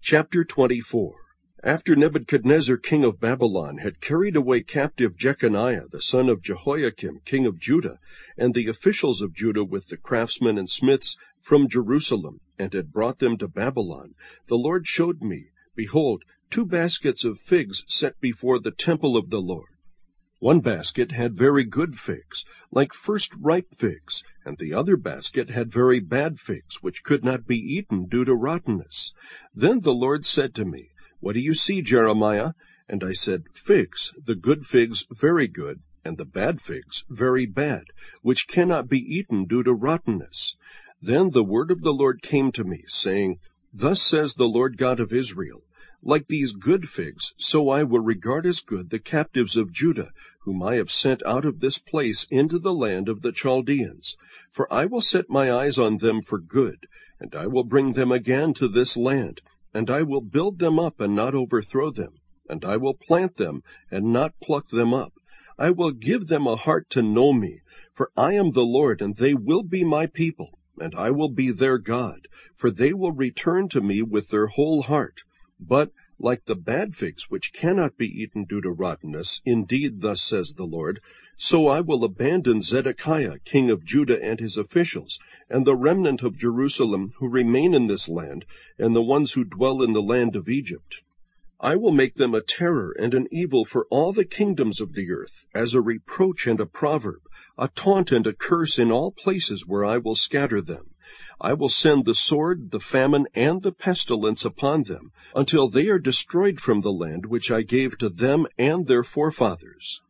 Chapter 24. After Nebuchadnezzar king of Babylon had carried away captive Jeconiah the son of Jehoiakim king of Judah, and the officials of Judah with the craftsmen and smiths from Jerusalem, and had brought them to Babylon, the Lord showed me, behold, 2 baskets of figs set before the temple of the Lord. One basket had very good figs, like first-ripe figs, and the other basket had very bad figs, which could not be eaten due to rottenness. Then the Lord said to me, What do you see, Jeremiah? And I said, Figs, the good figs very good, and the bad figs very bad, which cannot be eaten due to rottenness. Then the word of the Lord came to me, saying, Thus says the Lord God of Israel, Like these good figs, so I will regard as good the captives of Judah, whom I have sent out of this place into the land of the Chaldeans. For I will set my eyes on them for good, and I will bring them again to this land, and I will build them up and not overthrow them, and I will plant them and not pluck them up. I will give them a heart to know me, for I am the Lord, and they will be my people, and I will be their God, for they will return to me with their whole heart. But, like the bad figs which cannot be eaten due to rottenness, indeed, thus says the Lord, so I will abandon Zedekiah king of Judah and his officials, and the remnant of Jerusalem who remain in this land, and the ones who dwell in the land of Egypt. I will make them a terror and an evil for all the kingdoms of the earth, as a reproach and a proverb, a taunt and a curse in all places where I will scatter them. I will send the sword, the famine, and the pestilence upon them, until they are destroyed from the land which I gave to them and their forefathers.